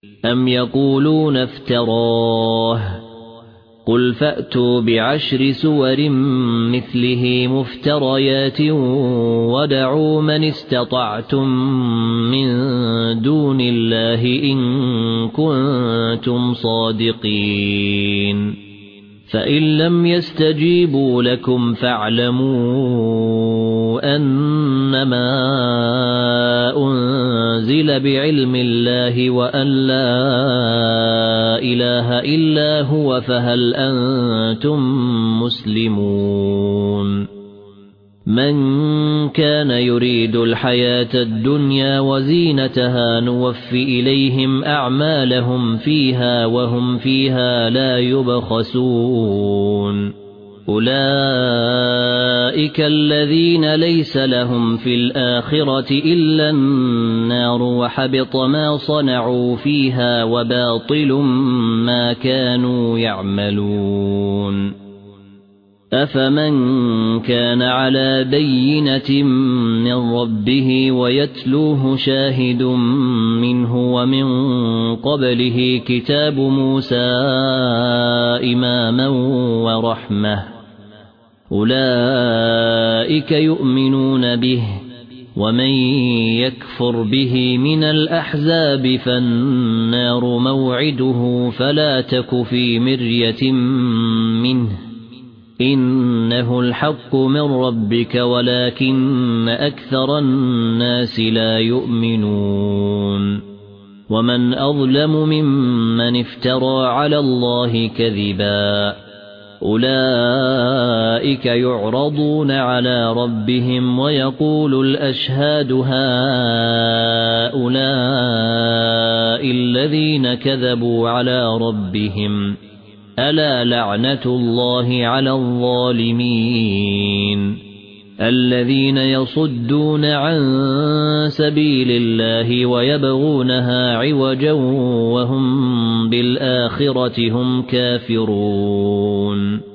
أَمْ يَقُولُونَ افْتَرَاهُ قُلْ فَأْتُوا بِعَشْرِ سُوَرٍ مِثْلِهِ مُفْتَرَيَاتٍ وَادْعُوا مَنِ اسْتَطَعْتُم مِّن دُونِ اللَّهِ إِن كُنتُمْ صَادِقِينَ فَإِن لَّمْ يَسْتَجِيبُوا لَكُمْ فَاعْلَمُوا أَنَّمَا أُنزِلَ بِعِلْمِ اللَّهِ وَأَن لَّا إِلَٰهَ إِلَّا هُوَ فَهَلْ أَنتُم مُّسْلِمُونَ مَن كَانَ يُرِيدُ الْحَيَاةَ الدُّنْيَا وَزِينَتَهَا نُوَفِّ إِلَيْهِمْ أَعْمَالَهُمْ فِيهَا وَهُمْ فِيهَا لَا يُبْخَسُونَ أُولَئِكَ الَّذِينَ لَيْسَ لَهُمْ فِي الْآخِرَةِ إِلَّا النَّارُ وَحَبِطَ مَا صَنَعُوا فِيهَا وَبَاطِلٌ مَا كَانُوا يَعْمَلُونَ أَفَمَن كَانَ عَلَى بَيِّنَةٍ مِّن رَّبِّهِ وَيَتْلُوهُ شَاهِدٌ مِّنْهُ وَمِن قَبْلِهِ كِتَابُ مُوسَىٰ إِمَامًا وَرَحْمَةً أُولَئِكَ يُؤْمِنُونَ بِهِ وَمَن يَكْفُرْ بِهِ مِنَ الْأَحْزَابِ فَالنَّارُ مَوْعِدُهُ فَلَا تَكُ فِي مِرْيَةٍ مِّنْهُ إِنَّهُ الْحَقُّ مِنْ رَبِّكَ وَلَكِنَّ أَكْثَرَ النَّاسِ لَا يُؤْمِنُونَ وَمَنْ أَظْلَمُ مِمَّنِ افْتَرَى عَلَى اللَّهِ كَذِبًا أُولَئِكَ يُعْرَضُونَ عَلَى رَبِّهِمْ وَيَقُولُ الْأَشْهَادُ هَؤُلَاءِ الَّذِينَ كَذَبُوا عَلَى رَبِّهِمْ أَلَا لَعْنَةُ اللَّهِ عَلَى الظَّالِمِينَ الَّذِينَ يَصُدُّونَ عَن سَبِيلِ اللَّهِ وَيَبْغُونَهَا عِوَجًا وَهُمْ بِالْآخِرَةِ هُمْ كَافِرُونَ